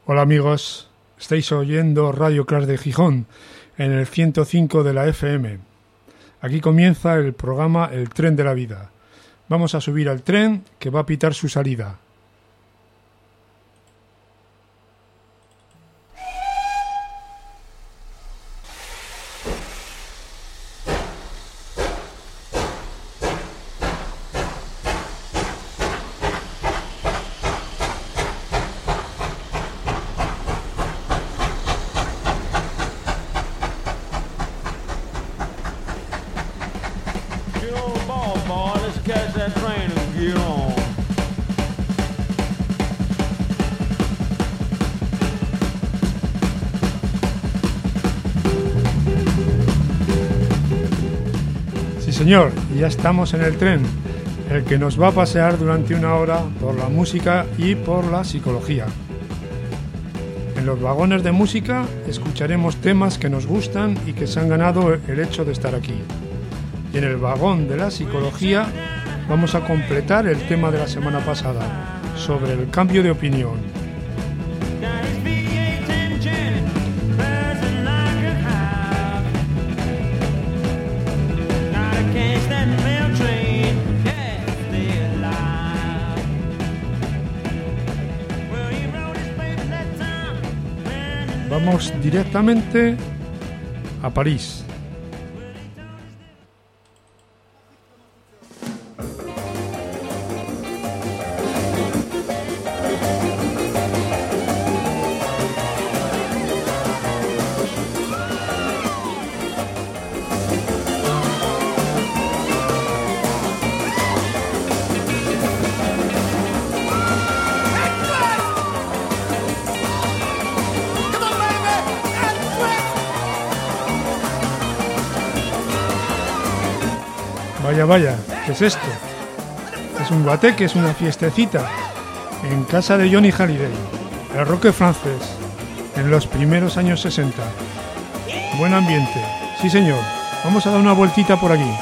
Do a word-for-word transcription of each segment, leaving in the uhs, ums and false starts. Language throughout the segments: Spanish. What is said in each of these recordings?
Hola amigos, estáis oyendo Radio Crash de Gijón en el ciento cinco de la F M. Aquí comienza el programa El Tren de la Vida. Vamos a subir al tren que va a pitar su salida. Señor, ya estamos en el tren, el que nos va a pasear durante una hora por la música y por la psicología. En los vagones de música escucharemos temas que nos gustan y que se han ganado el hecho de estar aquí. Y en el vagón de la psicología vamos a completar el tema de la semana pasada, sobre el cambio de opinión. Vamos directamente a París. Vaya, vaya, ¿qué es esto? Es un guateque, es una fiestecita en casa de Johnny Hallyday, el rocker francés, en los primeros años sesenta. Buen ambiente, sí señor, vamos a dar una vueltita por aquí.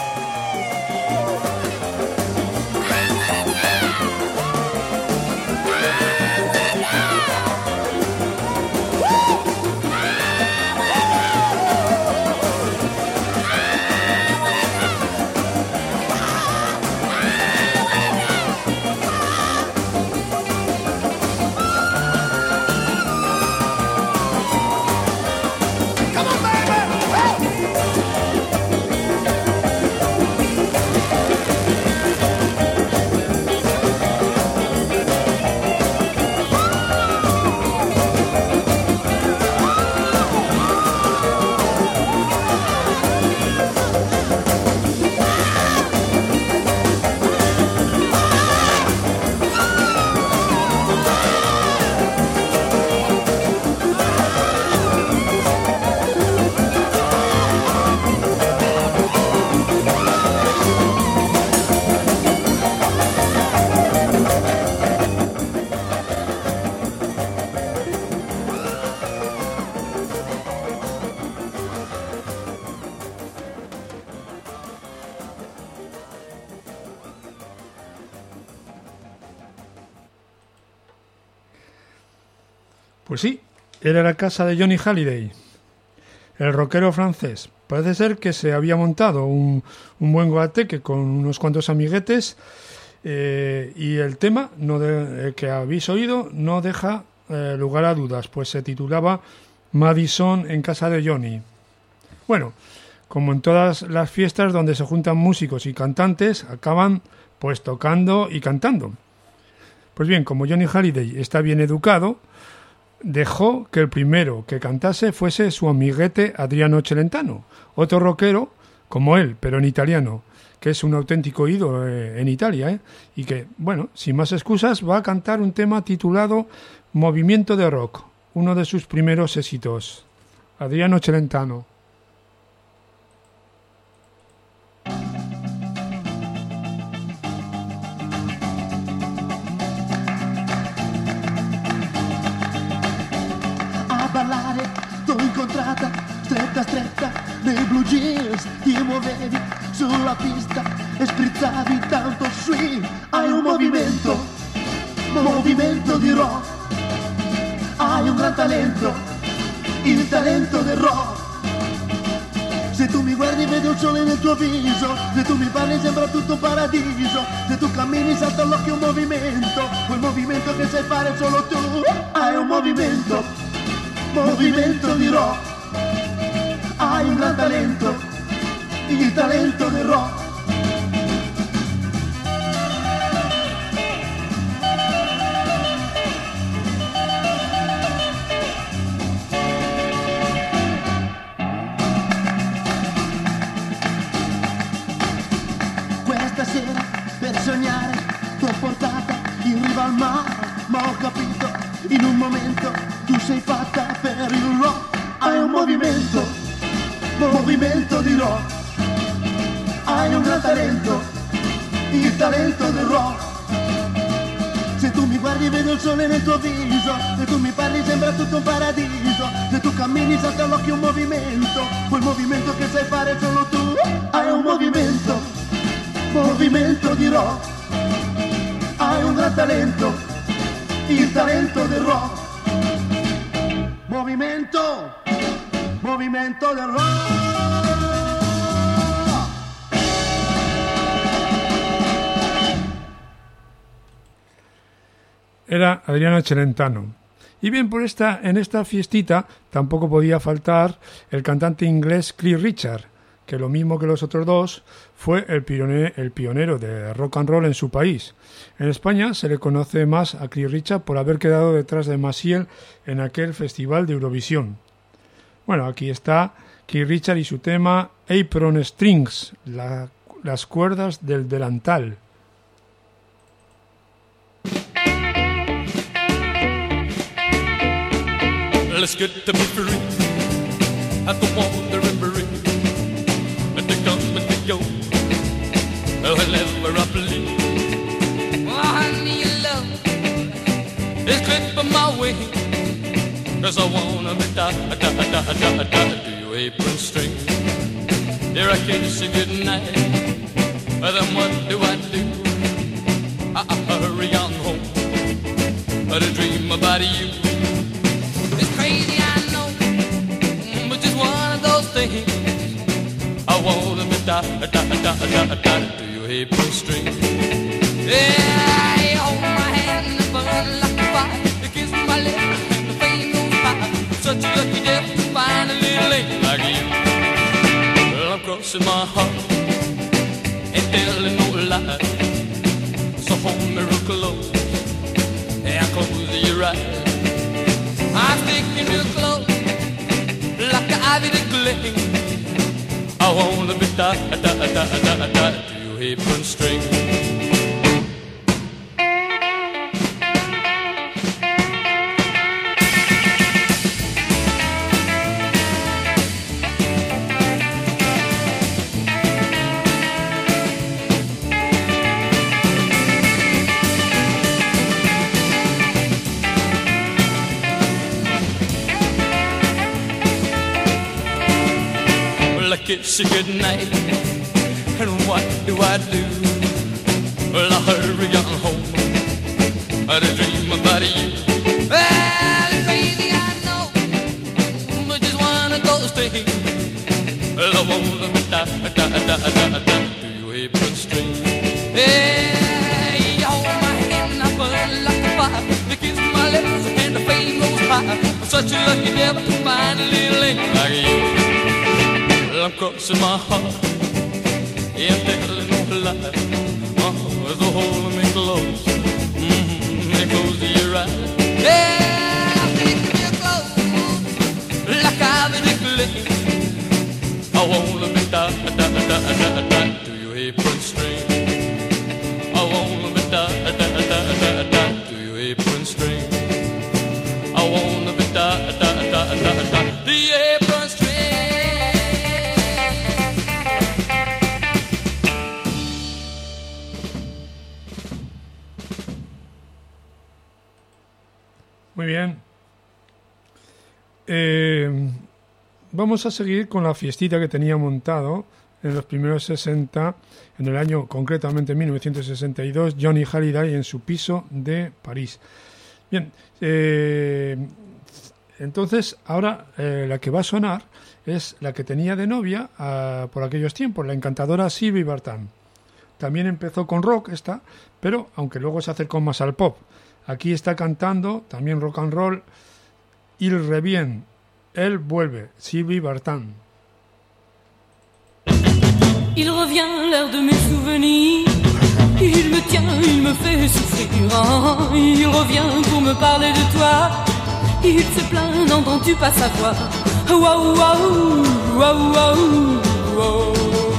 Pues sí, era la casa de Johnny Hallyday, el rockero francés. Parece ser que se había montado un, un buen guateque con unos cuantos amiguetes eh, y el tema no de, eh, que habéis oído no deja eh, lugar a dudas, pues se titulaba Madison en casa de Johnny. Bueno, como en todas las fiestas donde se juntan músicos y cantantes, acaban pues tocando y cantando. Pues bien, como Johnny Hallyday está bien educado, dejó que el primero que cantase fuese su amiguete Adriano Celentano, otro rockero como él, pero en italiano, que es un auténtico ídolo eh, en Italia, ¿eh? Y que, bueno, sin más excusas, va a cantar un tema titulado Movimiento de Rock, uno de sus primeros éxitos. Adriano Celentano. stretta stretta nei blue jeans, ti muovevi sulla pista e sprizzavi tanto swing. Hai un movimento, movimento di rock, hai un gran talento, il talento del rock. Se tu mi guardi vedo il sole nel tuo viso, se tu mi parli sembra tutto un paradiso, se tu cammini salta all'occhio un movimento, quel movimento che sai fare solo tu. Hai un movimento, movimento di rock. Hai un gran talento, il talento del rock. Sognare, t'ho portata in riva al mare, ma ho capito, in un momento, tu sei fatta per il rock. Hai un movimento, movimento di rock. Hai un gran talento, il talento del rock. Se tu mi guardi vedo il sole nel tuo viso, se tu mi parli sembra tutto un paradiso, se tu cammini salta all'occhio un movimento, quel movimento che sai fare solo tu. Hai un movimento, movimento di rock. Hai un gran talento, il talento del rock. Movimento, movimento del rock. Era Adriano Celentano. Y bien, por esta, en esta fiestita tampoco podía faltar el cantante inglés Cliff Richard, que lo mismo que los otros dos fue el pionero, el pionero de rock and roll en su país. En España se le conoce más a Cliff Richard por haber quedado detrás de Maciel en aquel festival de Eurovisión. Bueno, aquí está Cliff Richard y su tema Apron Strings, la, las cuerdas del delantal. Let's get to be free. I don't want the referee. Yo, whenever I bleed, oh, honey, your love is clipping my way, 'cause I wanna be da da da da da da to your apron string. Here I kiss you goodnight, but then what do I do? I, I hurry on home, but I dream about you. It's crazy, I know, but just one of those things. I wanna be da da da da da da to your apron string. Yeah, you hold my hand and burn like a fire. You kiss my lips and the flame goes high. Such a lucky death to find a little lady like you. Well, I'm crossing my heart and telling no lie. So hold me real close and close your eyes. I'm sticking real close like an ivy to gleam. I wanna be da da da da da da to your apron string. Kiss you goodnight, and what do I do? Well, I hurry on home, I dream about you. Well, it's crazy, I know, but just one of those things. Well, I wanna be da da da da da da to your apron string. Yeah, you hold my hand and I burn like a fire. You kiss my lips and the flame goes high. I'm such a lucky devil to find a little lady like you. I'm crossing my heart, yeah, I'm telling no lie. Oh, so hold me close, mm-hmm, close to your eyes. Yeah, I'm taking you close, like I've been nickeling. I wanna be da da da da da to your apron string. I wanna be da da da da da to your apron string. I wanna be da da da da da the apron string. Muy bien. Eh, vamos a seguir con la fiestita que tenía montado en los primeros sesenta, en el año concretamente mil novecientos sesenta y dos, Johnny Hallyday en su piso de París. Bien, eh, Entonces, ahora eh, la que va a sonar es la que tenía de novia uh, por aquellos tiempos, la encantadora Sylvie Vartan. También empezó con rock esta, pero aunque luego se acercó más al pop. Aquí está cantando también rock and roll, Il revient, él vuelve, Sylvie Vartan. Il revient l'heure de mes souvenirs, il me tient, il me fait souffrir, oh, il revient pour me parler de toi, il se plaint, n'entends-tu pas sa voix, waouh, waouh, waouh, waouh, waouh.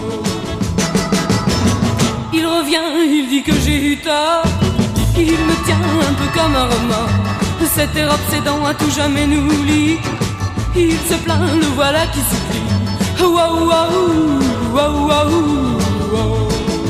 Il revient, il dit que j'ai eu tort, il me tient un peu comme un remords, cet air obsédant à tout jamais nous lie, il se plaint, le voilà qui supplie, waouh, waouh, waouh, waouh, waouh.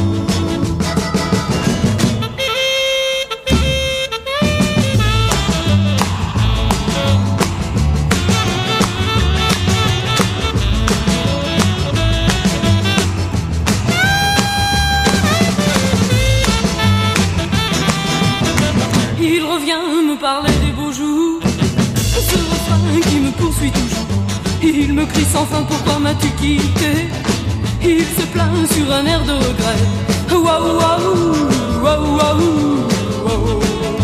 Il revient me parler des beaux jours, ce refrain qui me poursuit toujours. Il me crie sans fin, pourquoi m'as-tu quitté? Il se plaint sur un air de regret. Waouh, waouh, waouh, waouh, waouh.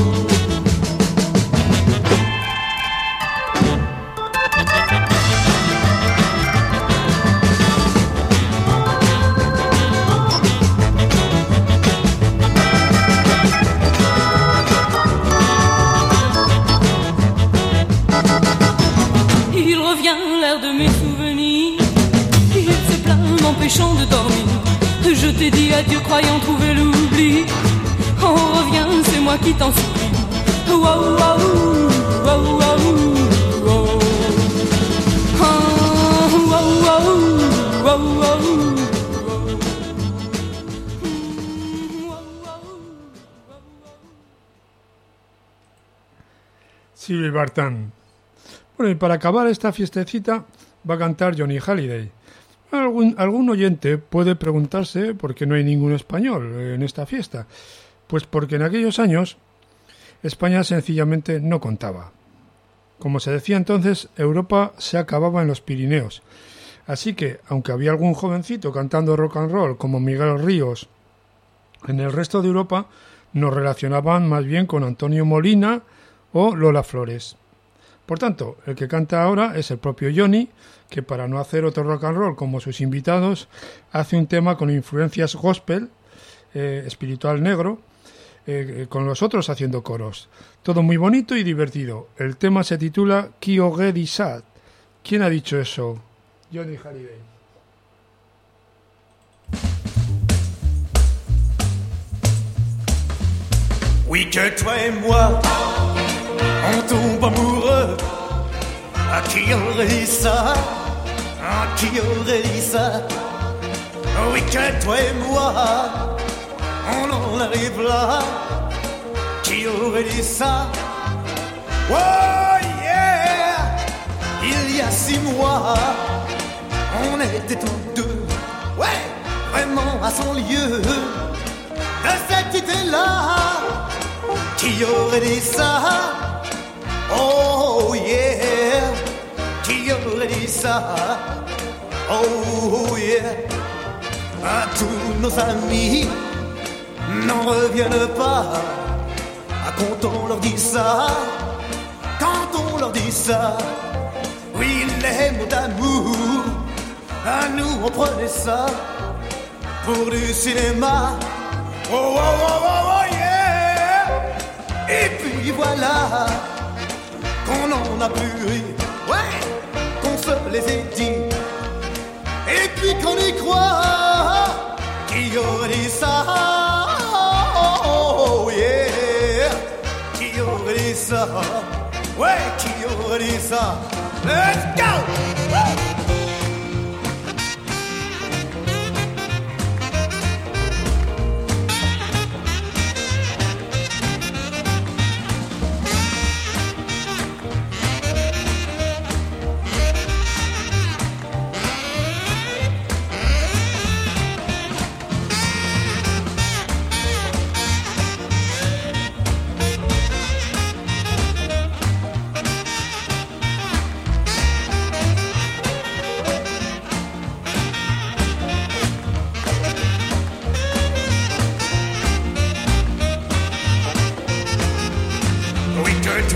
De mes souvenirs, il se plaint m'empêchant de dormir. Je t'ai dit adieu croyant trouver l'oubli. On revient, c'est moi qui t'en supplie. Waouh, waouh, waouh, waouh, waouh. Waouh, waouh, waouh, waouh. Sylvie Vartan. Bueno, y para acabar esta fiestecita va a cantar Johnny Hallyday. Algún, algún oyente puede preguntarse por qué no hay ningún español en esta fiesta. Pues porque en aquellos años España sencillamente no contaba. Como se decía entonces, Europa se acababa en los Pirineos. Así que, aunque había algún jovencito cantando rock and roll como Miguel Ríos, en el resto de Europa nos relacionaban más bien con Antonio Molina o Lola Flores. Por tanto, el que canta ahora es el propio Johnny, que para no hacer otro rock and roll como sus invitados, hace un tema con influencias gospel, eh, espiritual negro, eh, con los otros haciendo coros. Todo muy bonito y divertido. El tema se titula Qui aurait dit ça? ¿Quién ha dicho eso? Johnny Hallyday. Oui, que toi et moi on tombe amoureux. À qui aurait dit ça? À qui aurait dit ça? Oui, que toi et moi on en arrive là. Qui aurait dit ça? Oh yeah! Il y a six mois on était tous deux, ouais, vraiment à son lieu de cette idée-là. Qui aurait dit ça? Oh yeah, qui aurait dit ça? Oh yeah, à tous nos amis n'en reviennent pas quand on leur dit ça, quand on leur dit ça. Oui, les mots d'amour, à nous on prenait ça pour du cinéma. Oh oh oh oh, oh yeah. Et puis voilà qu'on en a plus ri, ouais, qu'on se les ait dit, et puis qu'on y croit. Qui aurait dit ça? Oh yeah, qui aurait dit ça? Ouais, qui aurait dit ça? Let's go! Woo!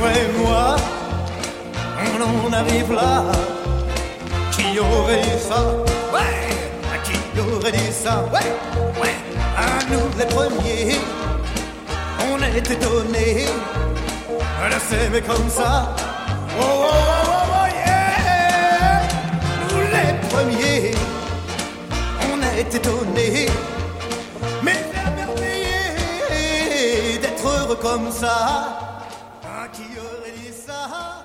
toi et moi, on en arrive là. Qui aurait dit ça? Ouais! Qui aurait dit ça? Ouais! Ouais! À nous les premiers, on est étonnés de s'aimer comme ça. Oh, oh, oh, oh, yeah! Nous les premiers, on est étonnés, mais émerveillés d'être heureux comme ça. Ah, qui aurait dit ça?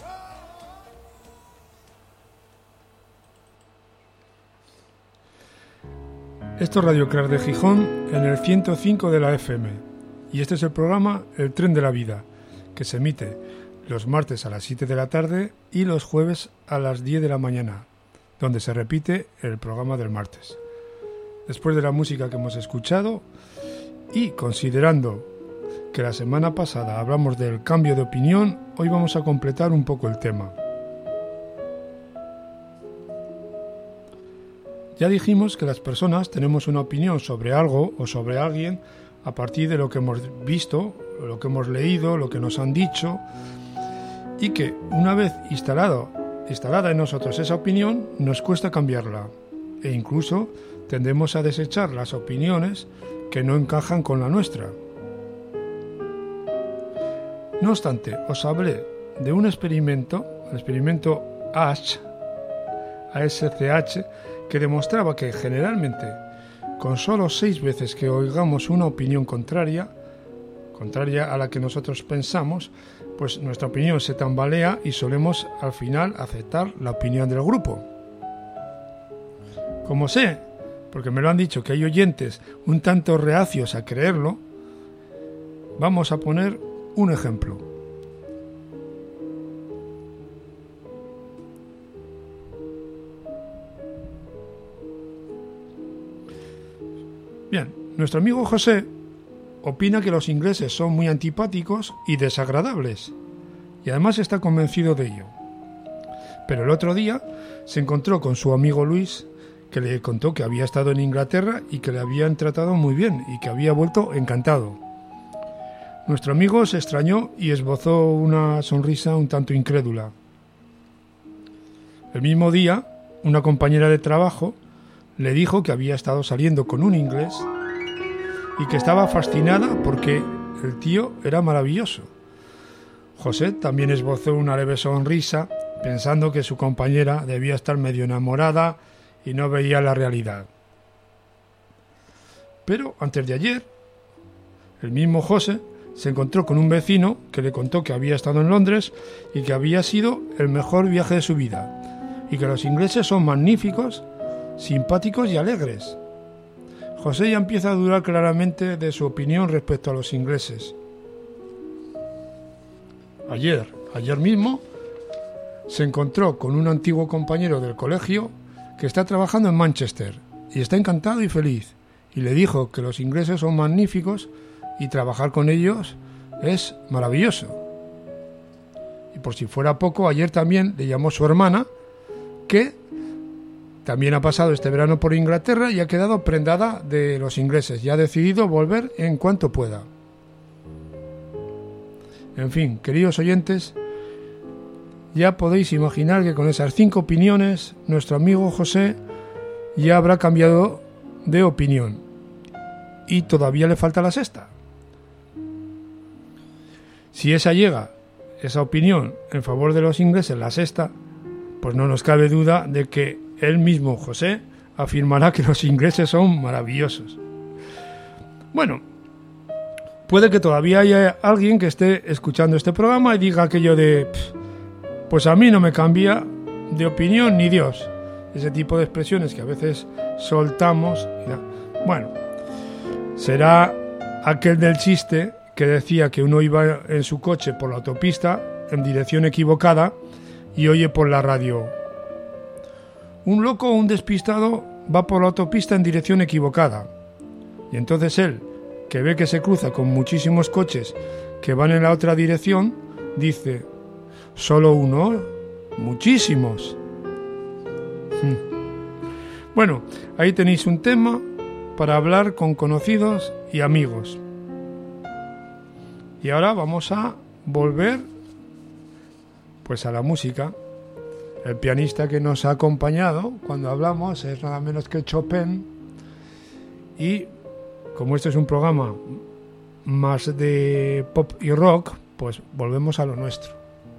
Esto es Radio Crack de Gijón en el ciento cinco de la F M y este es el programa El Tren de la Vida, que se emite los martes a las siete de la tarde y los jueves a las diez de la mañana, donde se repite el programa del martes. Después de la música que hemos escuchado y considerando que la semana pasada hablamos del cambio de opinión, hoy vamos a completar un poco el tema. Ya dijimos que las personas tenemos una opinión sobre algo o sobre alguien a partir de lo que hemos visto, lo que hemos leído, lo que nos han dicho, y que una vez instalado, instalada en nosotros esa opinión, nos cuesta cambiarla, e incluso tendemos a desechar las opiniones que no encajan con la nuestra. No obstante, os hablé de un experimento, el experimento A S C H, que demostraba que generalmente, con solo seis veces que oigamos una opinión contraria, contraria a la que nosotros pensamos, pues nuestra opinión se tambalea y solemos al final aceptar la opinión del grupo. Como sé, porque me lo han dicho que hay oyentes un tanto reacios a creerlo, vamos a poner un ejemplo. Bien, nuestro amigo José opina que los ingleses son muy antipáticos y desagradables, y además está convencido de ello. Pero el otro día se encontró con su amigo Luis, que le contó que había estado en Inglaterra y que le habían tratado muy bien y que había vuelto encantado. Nuestro amigo se extrañó y esbozó una sonrisa un tanto incrédula. El mismo día, una compañera de trabajo le dijo que había estado saliendo con un inglés y que estaba fascinada porque el tío era maravilloso. José también esbozó una leve sonrisa, pensando que su compañera debía estar medio enamorada y no veía la realidad. Pero antes de ayer, el mismo José se encontró con un vecino que le contó que había estado en Londres y que había sido el mejor viaje de su vida, y que los ingleses son magníficos, simpáticos y alegres. José ya empieza a dudar claramente de su opinión respecto a los ingleses. Ayer, ayer mismo, se encontró con un antiguo compañero del colegio que está trabajando en Manchester y está encantado y feliz, y le dijo que los ingleses son magníficos y trabajar con ellos es maravilloso. Y por si fuera poco, ayer también le llamó su hermana, que también ha pasado este verano por Inglaterra y ha quedado prendada de los ingleses y ha decidido volver en cuanto pueda. En fin, queridos oyentes, ya podéis imaginar que con esas cinco opiniones nuestro amigo José ya habrá cambiado de opinión y todavía le falta la sexta. Si esa llega, esa opinión en favor de los ingleses, la sexta, pues no nos cabe duda de que él mismo, José, afirmará que los ingleses son maravillosos. Bueno, puede que todavía haya alguien que esté escuchando este programa y diga aquello de pues a mí no me cambia de opinión ni Dios. Ese tipo de expresiones que a veces soltamos. Bueno, será aquel del chiste que decía que uno iba en su coche por la autopista en dirección equivocada y oye por la radio: un loco o un despistado va por la autopista en dirección equivocada. Y entonces él, que ve que se cruza con muchísimos coches que van en la otra dirección, dice: ¿solo uno? Muchísimos. Bueno, ahí tenéis un tema para hablar con conocidos y amigos. Y ahora vamos a volver pues a la música. El pianista que nos ha acompañado cuando hablamos es nada menos que Chopin. Y como este es un programa más de pop y rock, pues volvemos a lo nuestro.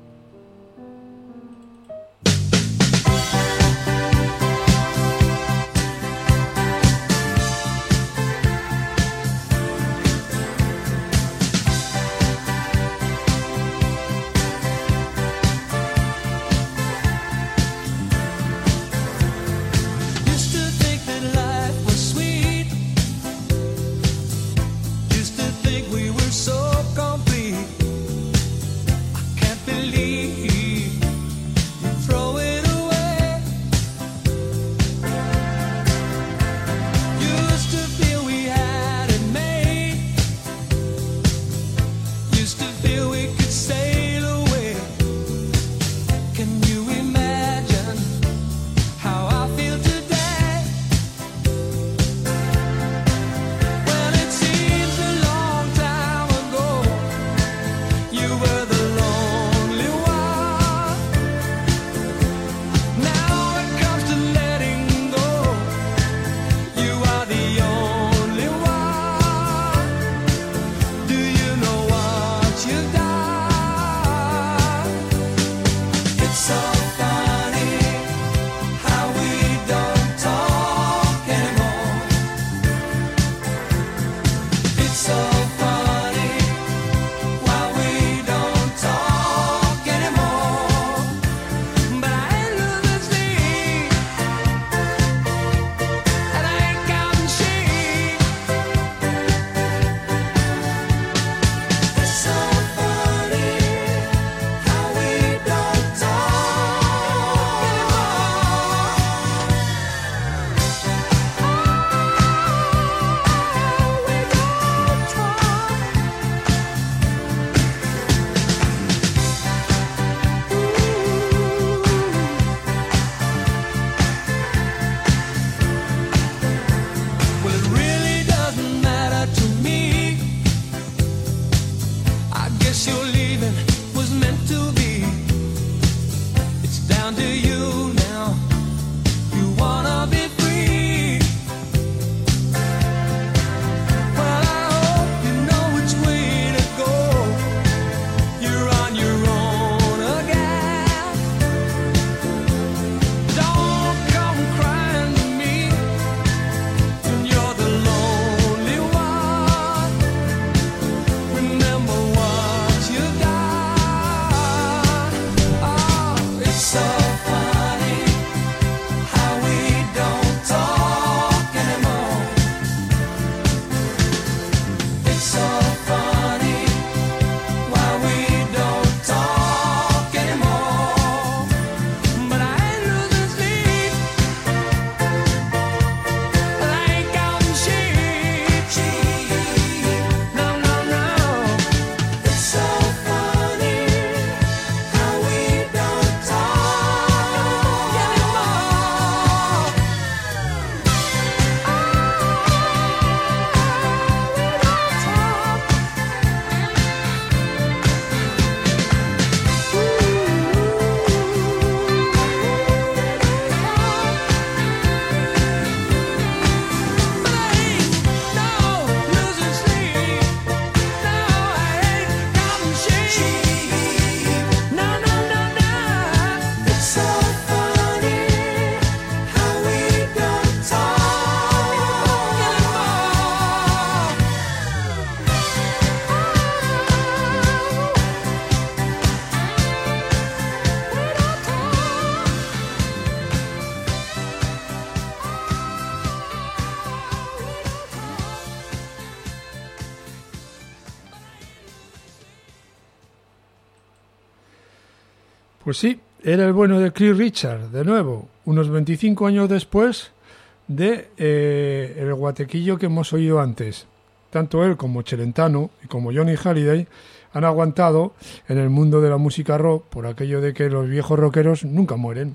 Pues sí, era el bueno de Cliff Richard, de nuevo, unos veinticinco años después de eh, el guatequillo que hemos oído antes. Tanto él como Celentano y como Johnny Halliday han aguantado en el mundo de la música rock por aquello de que los viejos rockeros nunca mueren.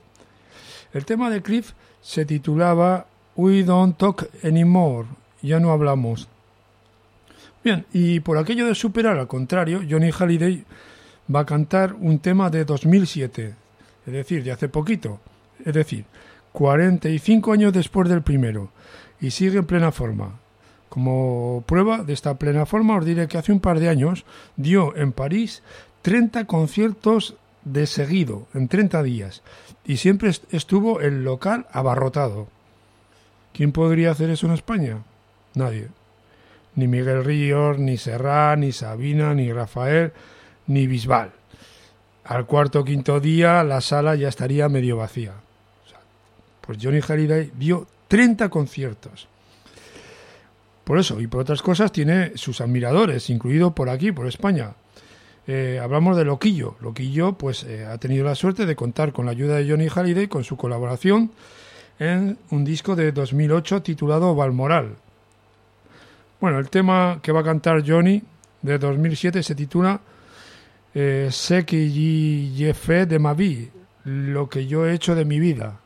El tema de Cliff se titulaba We Don't Talk Anymore, ya no hablamos. Bien, y por aquello de superar al contrario, Johnny Halliday va a cantar un tema de dos mil siete, es decir, de hace poquito, es decir, cuarenta y cinco años después del primero, y sigue en plena forma. Como prueba de esta plena forma os diré que hace un par de años dio en París treinta conciertos de seguido, en treinta días, y siempre estuvo el local abarrotado. ¿Quién podría hacer eso en España? Nadie. Ni Miguel Ríos, ni Serrat, ni Sabina, ni Rafael, ni Bisbal. Al cuarto o quinto día la sala ya estaría medio vacía. O sea, pues Johnny Hallyday dio treinta conciertos. Por eso, y por otras cosas, tiene sus admiradores, incluido por aquí, por España. Eh, hablamos de Loquillo. Loquillo pues, eh, ha tenido la suerte de contar con la ayuda de Johnny Hallyday con su colaboración en un disco de dos mil ocho titulado Balmoral. Bueno, el tema que va a cantar Johnny de dos mil siete se titula eh, Ce que j'ai fait de ma vie, lo que yo he hecho de mi vida.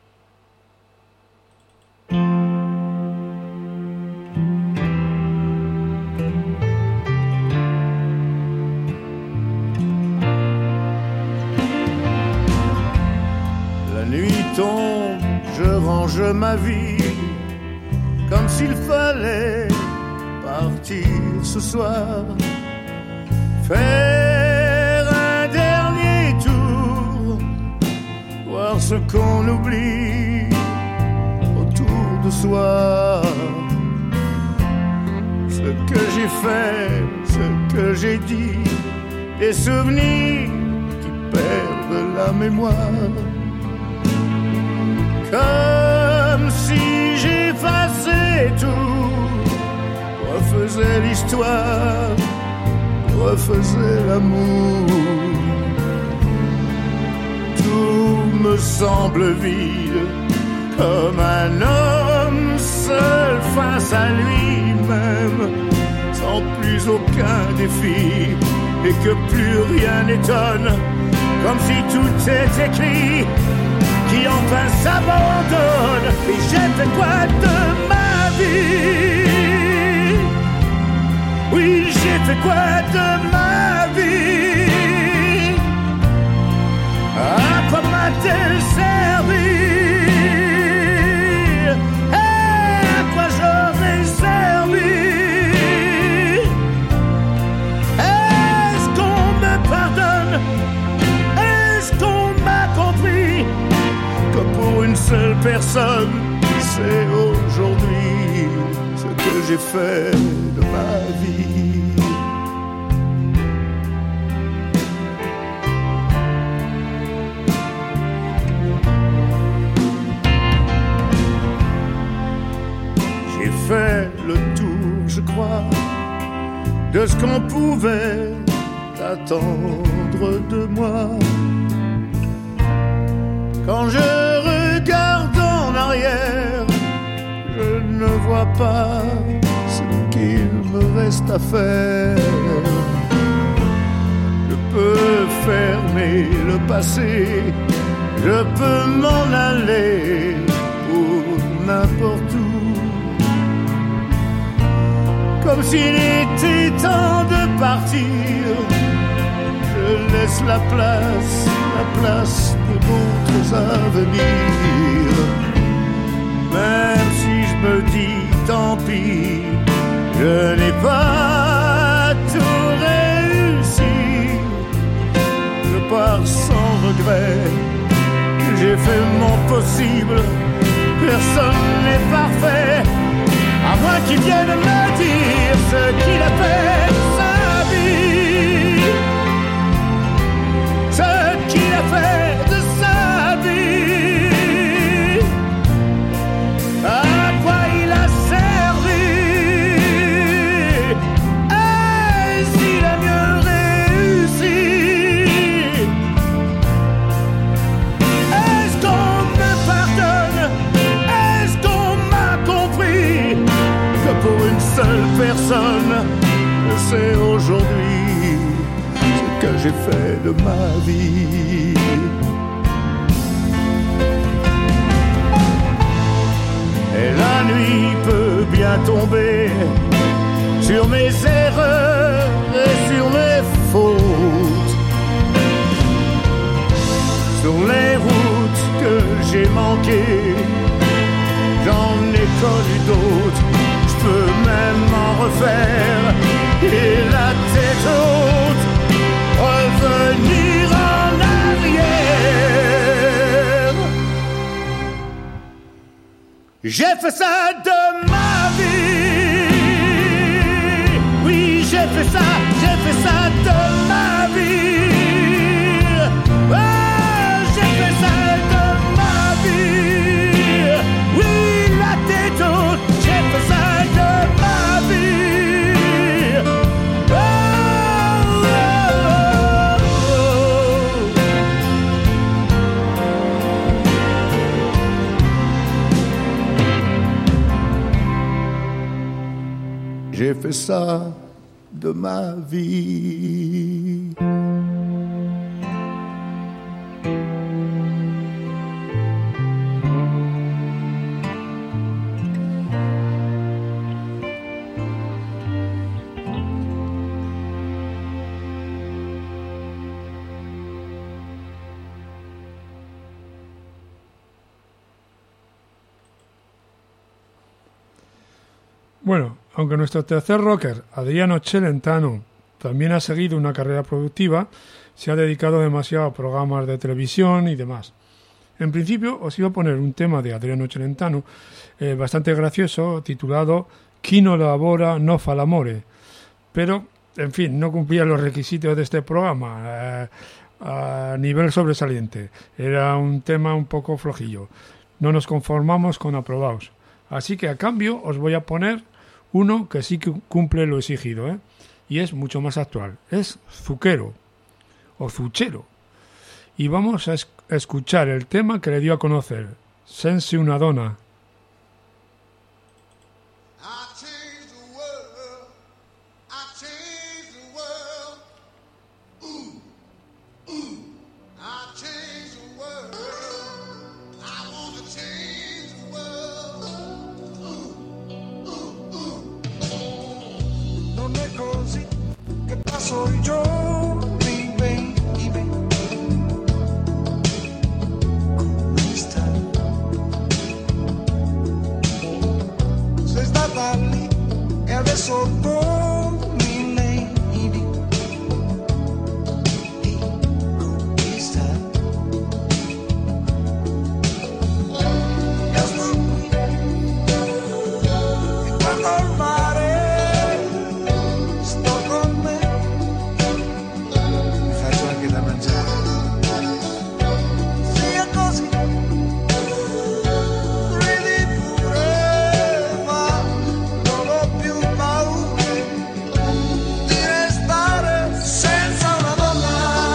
La nuit tombe, je range ma vie comme s'il fallait partir ce soir, faire un dernier tour, voir ce qu'on oublie autour de soi, ce que j'ai fait, ce que j'ai dit, des souvenirs qui perdent la mémoire, comme si j'effaçais tout, refaisais l'histoire, refaisais l'amour. Tout me semble vide, comme un homme seul face à lui-même, sans plus aucun défi, et que plus rien n'étonne, comme si tout est écrit, qui enfin s'abandonne. Et j'ai fait quoi de ma vie? Oui, j'ai fait quoi de ma vie? À quoi m'a-t-elle servi? Et à quoi j'aurais servi? Est-ce qu'on me pardonne? Est-ce qu'on m'a compris? Que pour une seule personne, c'est aujourd'hui ce que j'ai fait de ma vie. J'ai fait le tour, je crois, de ce qu'on pouvait attendre de moi. Quand je regarde en arrière, je ne vois pas ce qu'il me reste à faire. Je peux fermer le passé, je peux m'en aller pour n'importe où, comme s'il était temps de partir. Je laisse la place, la place pour d'autres avenirs. Même si je me dis tant pis, je n'ai pas tout réussi. Je pars sans regret, j'ai fait mon possible. Personne n'est parfait, à moins qu'il vienne me dire ce qu'il a fait de sa vie. Ce qu'il a fait de sa vie, à quoi il a servi, est-ce a mieux réussi, est-ce qu'on me pardonne, est-ce qu'on m'a compris, que pour une seule personne, c'est aujourd'hui que j'ai fait de ma vie. Et la nuit peut bien tomber sur mes erreurs et sur mes fautes. sur les routes que j'ai manquées. J'en ai connu d'autres, je peux même en refaire. Et la tête haute, revenir en arrière. J'ai fait ça de ma vie. Oui, j'ai fait ça, j'ai fait ça de ma vie. Oh, j'ai fait ça de ma vie. Oui, la tête haute, j'ai fait ça de ma vie. Oh, oh, oh, oh. J'ai fait ça de ma vie. Bueno, aunque nuestro tercer rocker, Adriano Celentano, también ha seguido una carrera productiva, se ha dedicado demasiado a programas de televisión y demás. En principio os iba a poner un tema de Adriano Celentano eh, bastante gracioso, titulado Chi non lavora no fa l'amore, pero, en fin, no cumplía los requisitos de este programa eh, a nivel sobresaliente. Era un tema un poco flojillo. No nos conformamos con aprobados. Así que a cambio os voy a poner uno que sí que cumple lo exigido, ¿eh? Y es mucho más actual. Es Zucchero o Zucchero. Y vamos a, es- a escuchar el tema que le dio a conocer, Sense una donna. I changed the world. I changed the world. Ooh, ooh. I changed the world. I want to change the world. Ooh, ooh, ooh. Non è così che passo i giorni, baby. Come stai? Sei stata lì e adesso torni, lady. Ehi, come stai? Io sto qui e guardo il mare. Sto con me, mi faccio anche da mangiare. Sia così, ridi pure, ma non ho più paura di restare senza una donna.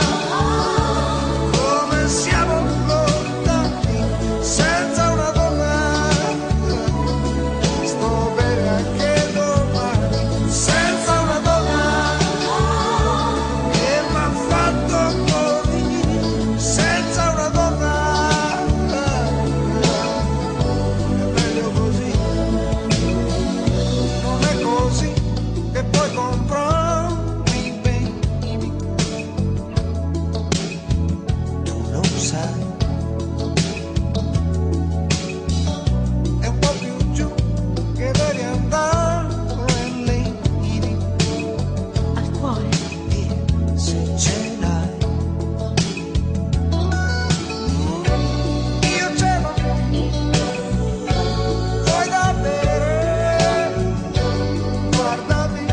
Come siamo lontani senza una donna. Sto bene anche domani senza una donna che m'ha fatto morire senza una donna. È meglio così, non è così che puoi comprarmi, baby. Tu lo sai. È un po' più giù che devi andare, lady. Al cuore. E se ce l'hai, io ce l'ho. Vuoi da bere? Guardami,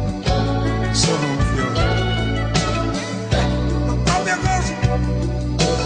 sono un fiore. Non proprio così,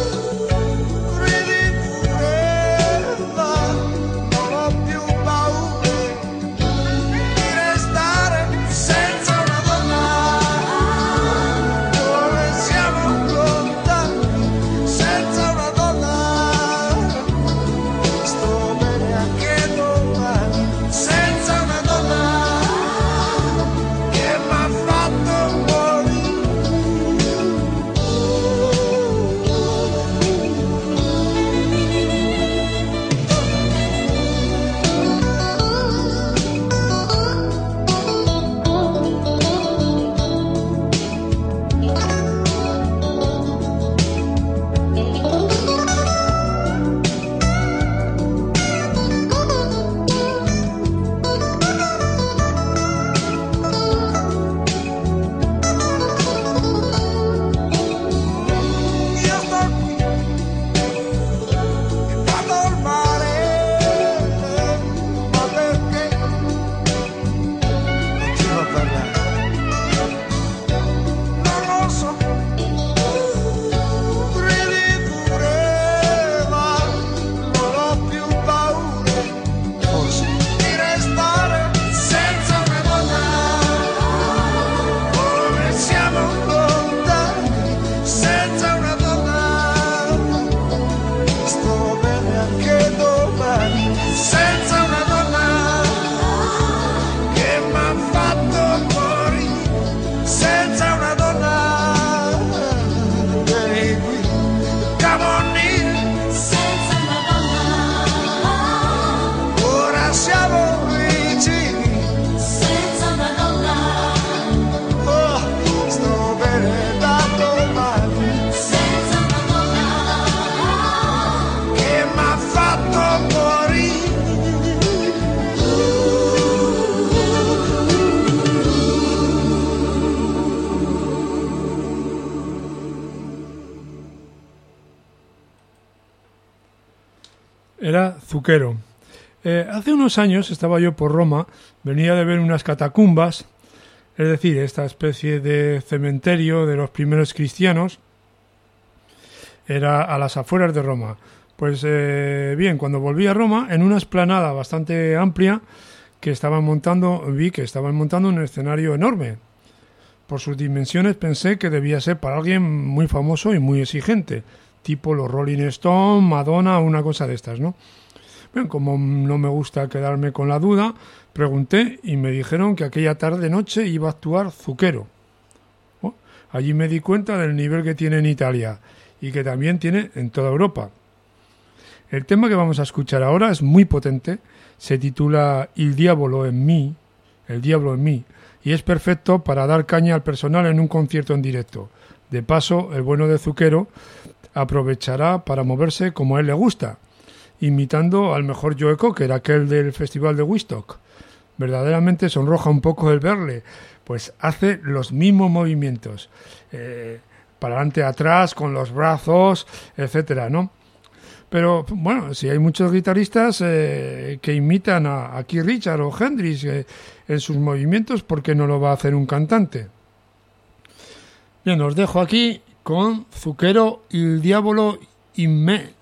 Era Zucchero. Eh, hace unos años estaba yo por Roma, venía de ver unas catacumbas, es decir, esta especie de cementerio de los primeros cristianos, era a las afueras de Roma. Pues eh, bien, cuando volví a Roma, en una explanada bastante amplia, que estaban montando, vi que estaban montando un escenario enorme. Por sus dimensiones pensé que debía ser para alguien muy famoso y muy exigente, tipo los Rolling Stones, Madonna, una cosa de estas, ¿no? Bien, como no me gusta quedarme con la duda, pregunté y me dijeron que aquella tarde-noche iba a actuar Zucchero. Oh, allí me di cuenta del nivel que tiene en Italia y que también tiene en toda Europa. El tema que vamos a escuchar ahora es muy potente, se titula Il diavolo en mí, el diablo en mí, y es perfecto para dar caña al personal en un concierto en directo. De paso, el bueno de Zucchero aprovechará para moverse como a él le gusta, imitando al mejor Joe Cocker, aquel del Festival de Woodstock. Verdaderamente sonroja un poco el verle, pues hace los mismos movimientos, eh, para adelante, atrás, con los brazos, etcétera, ¿no? Pero, bueno, si hay muchos guitarristas eh, que imitan a, a Keith Richards o Hendrix eh, en sus movimientos, ¿por qué no lo va a hacer un cantante? Bien, os dejo aquí con Zucchero, Il diavolo in me.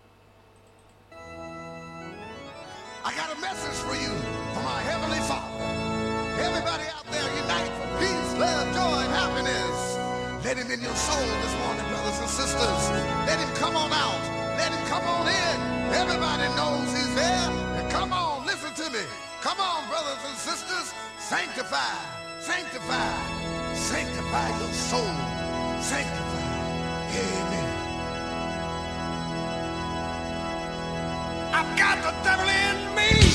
Let him in your soul this morning, brothers and sisters. Let him come on out. Let him come on in. Everybody knows he's there. And come on, listen to me. Come on, brothers and sisters. Sanctify, sanctify, sanctify your soul. Sanctify. Amen. I've got the devil in me.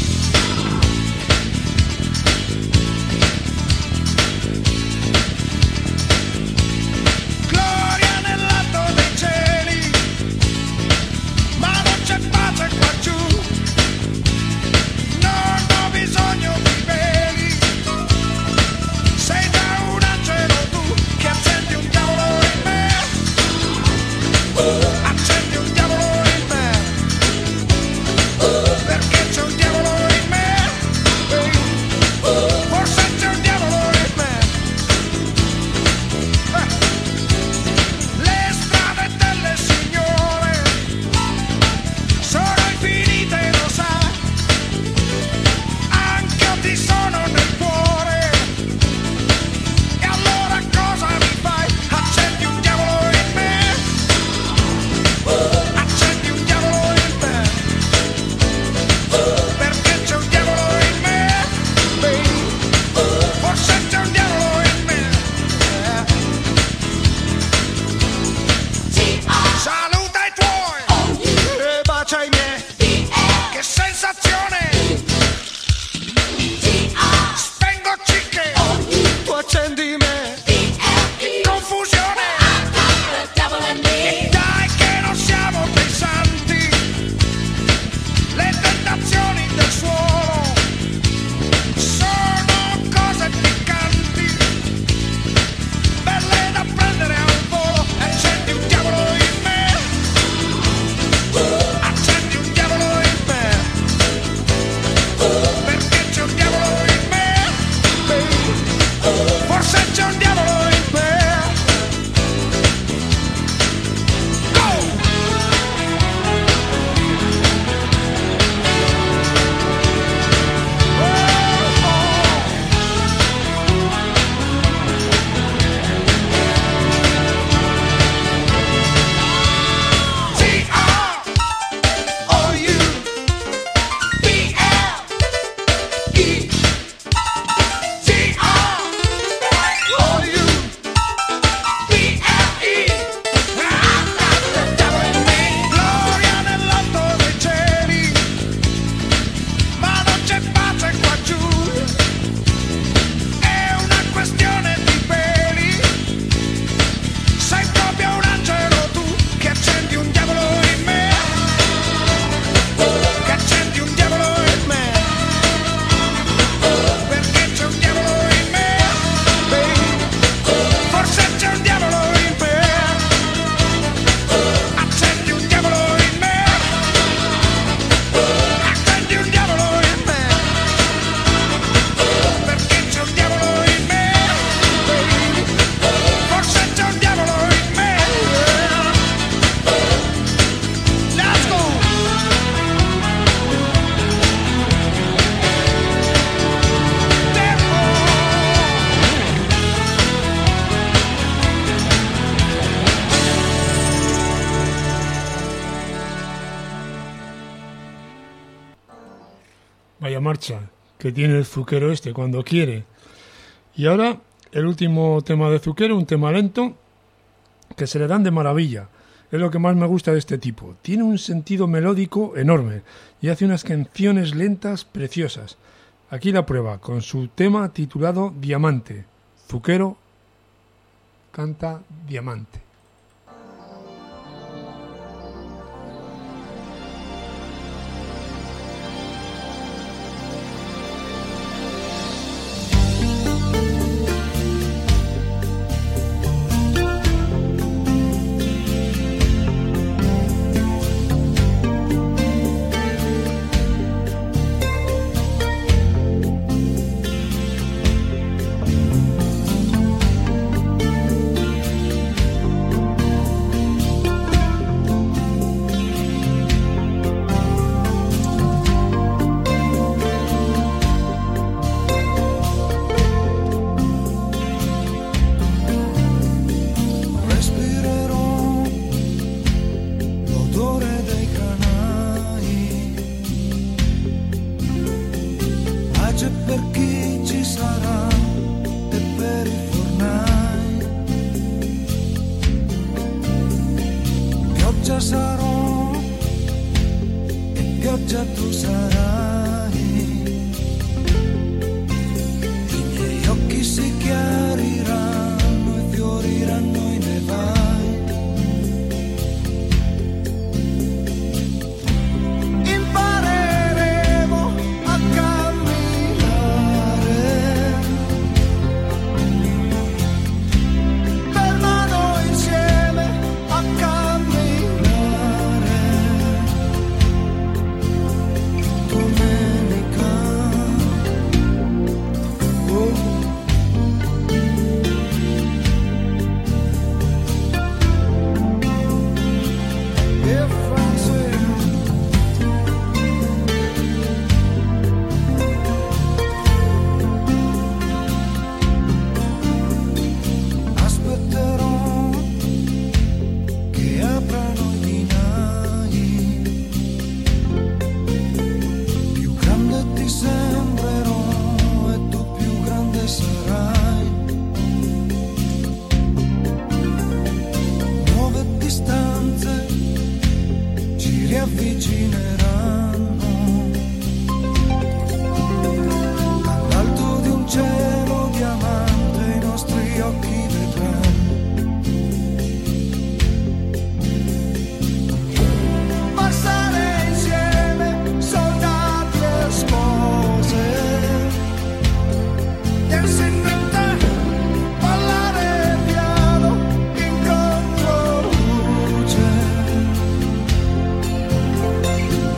Accendi un diavolo in me. Vaya marcha que tiene el Zuquero este cuando quiere. Y ahora el último tema de Zuquero, un tema lento que se le dan de maravilla. Es lo que más me gusta de este tipo. Tiene un sentido melódico enorme y hace unas canciones lentas preciosas. Aquí la prueba con su tema titulado Diamante. Zuquero canta Diamante. Ballare piano in controluce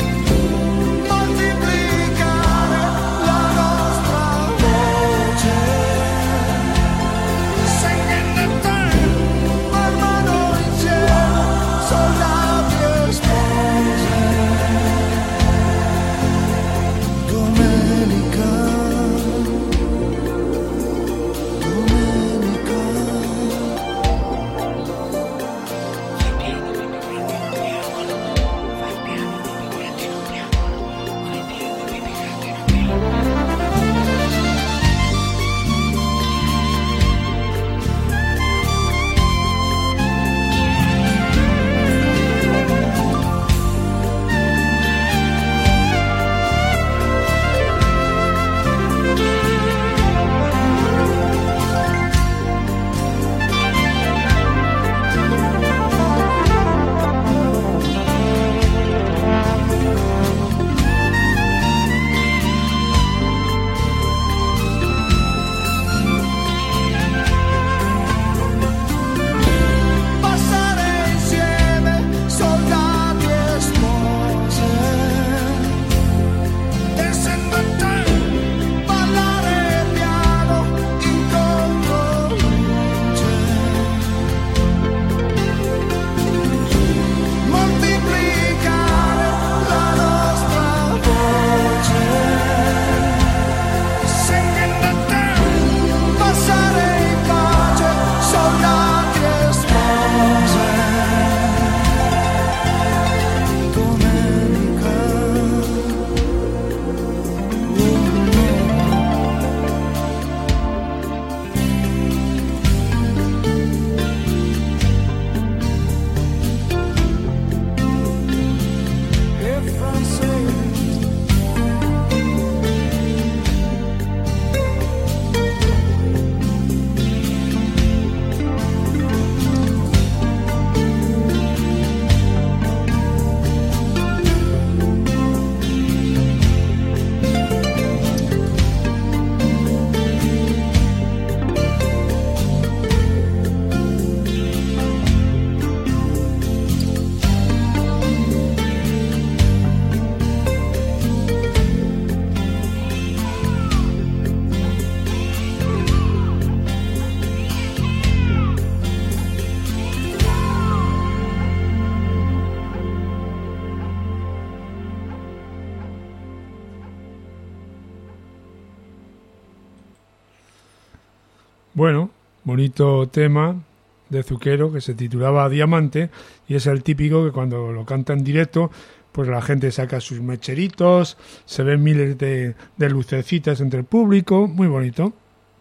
Bueno, bonito tema de Zucchero que se titulaba Diamante, y es el típico que cuando lo canta en directo pues la gente saca sus mecheritos, se ven miles de, de lucecitas entre el público, muy bonito.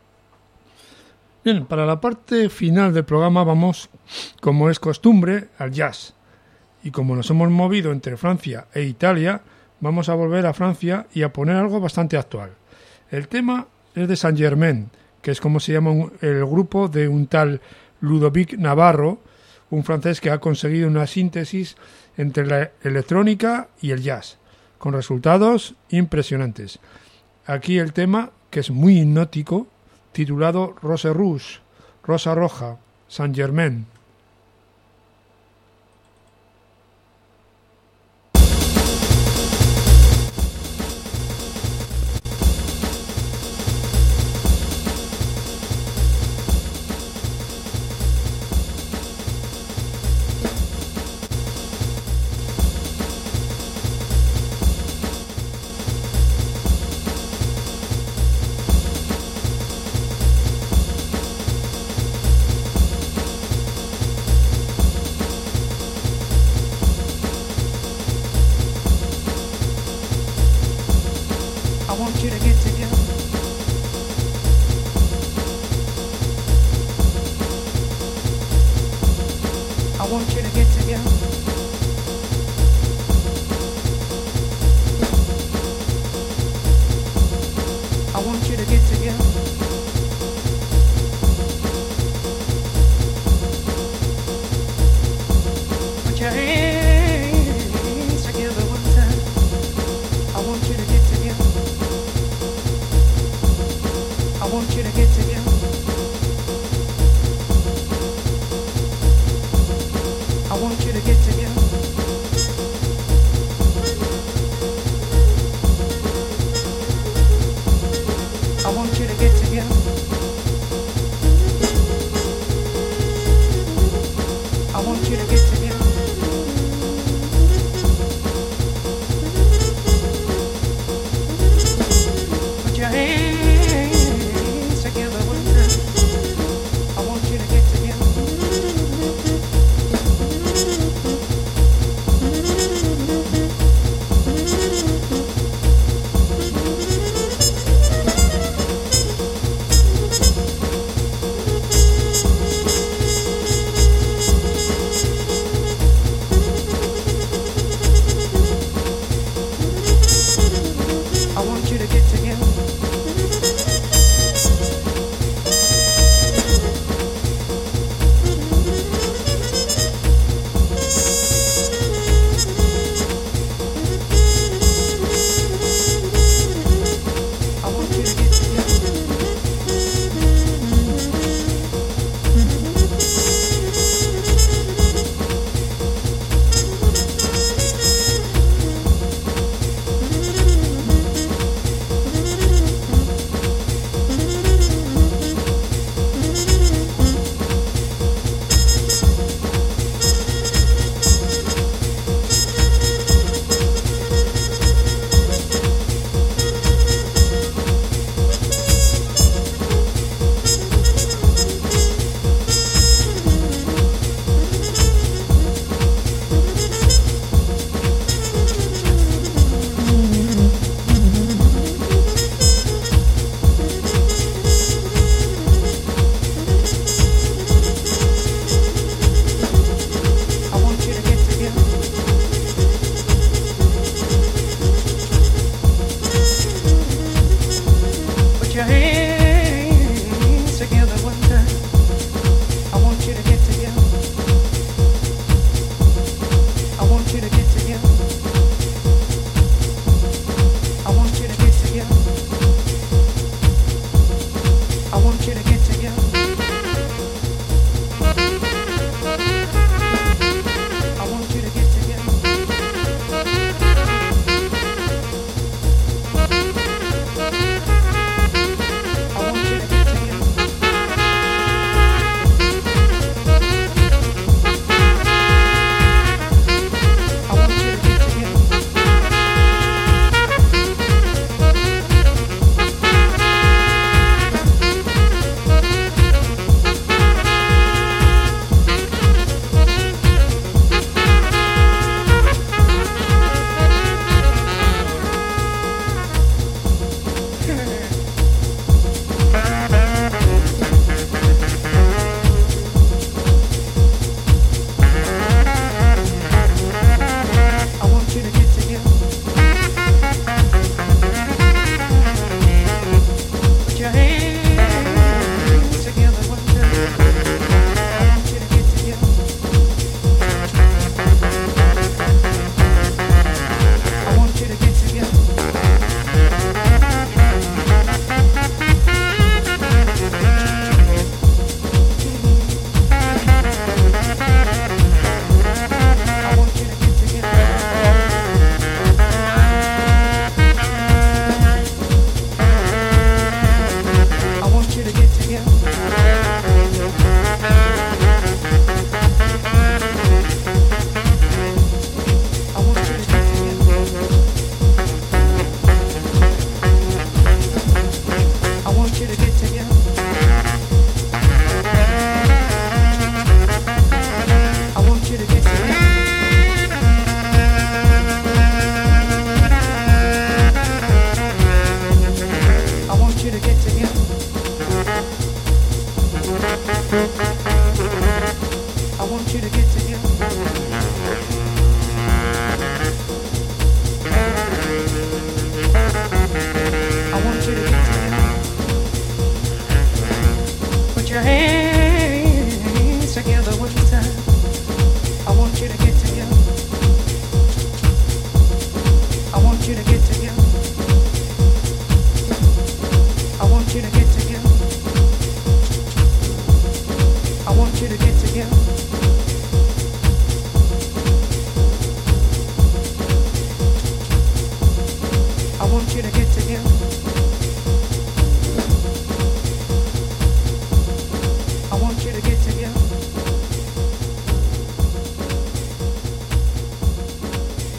Bien, para la parte final del programa vamos, como es costumbre, al jazz. Y como nos hemos movido entre Francia e Italia, vamos a volver a Francia y a poner algo bastante actual. El tema es de Saint-Germain, que es como se llama un, el grupo de un tal Ludovic Navarro, un francés que ha conseguido una síntesis entre la electrónica y el jazz, con resultados impresionantes. Aquí el tema, que es muy hipnótico, titulado Rose Rouge, Rosa Roja, Saint-Germain.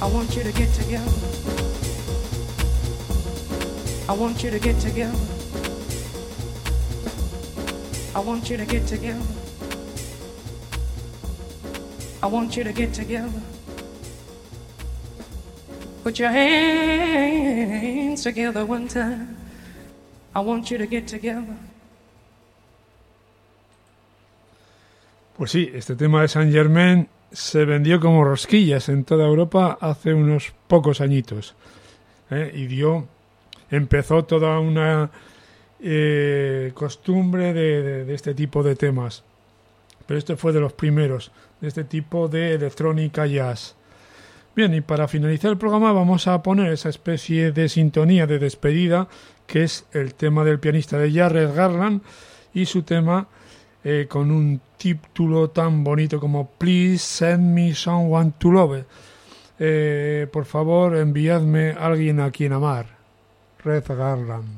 I want you to get together. I want you to get together. I want you to get together. I want you to get together. Put your hands together one time. I want you to get together. Pues sí, este tema de Saint Germain se vendió como rosquillas en toda Europa hace unos pocos añitos, ¿eh? Y dio, empezó toda una eh, costumbre de, de, de este tipo de temas. Pero este fue de los primeros, de este tipo de electrónica jazz. Bien, y para finalizar el programa vamos a poner esa especie de sintonía de despedida, que es el tema del pianista de jazz, Red Garland, y su tema eh, con un título tan bonito como Please Send Me Someone to Love. Eh, por favor, enviadme a alguien a quien amar. Red Garland.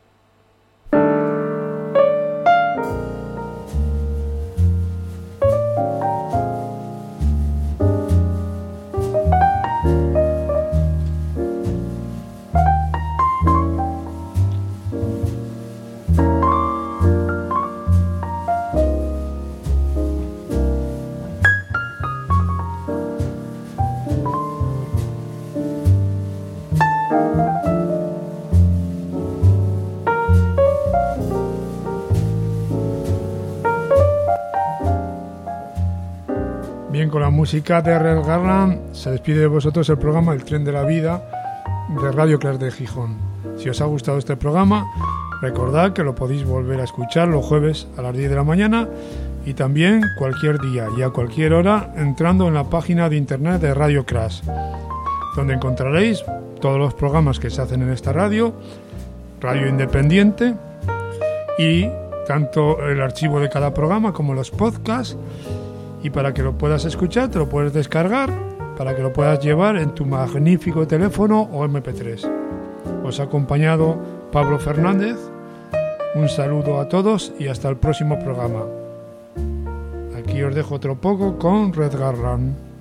Con la música de Red Garland se despide de vosotros el programa El Tren de la Vida de Radio Clars de Gijón. Si os ha gustado este programa, recordad que lo podéis volver a escuchar los jueves a las diez de la mañana y también cualquier día y a cualquier hora entrando en la página de internet de Radio Clars, donde encontraréis todos los programas que se hacen en esta radio, radio independiente, y tanto el archivo de cada programa como los podcasts. Y para que lo puedas escuchar, te lo puedes descargar, para que lo puedas llevar en tu magnífico teléfono o eme pe tres. Os ha acompañado Pablo Fernández. Un saludo a todos y hasta el próximo programa. Aquí os dejo otro poco con Red Garland.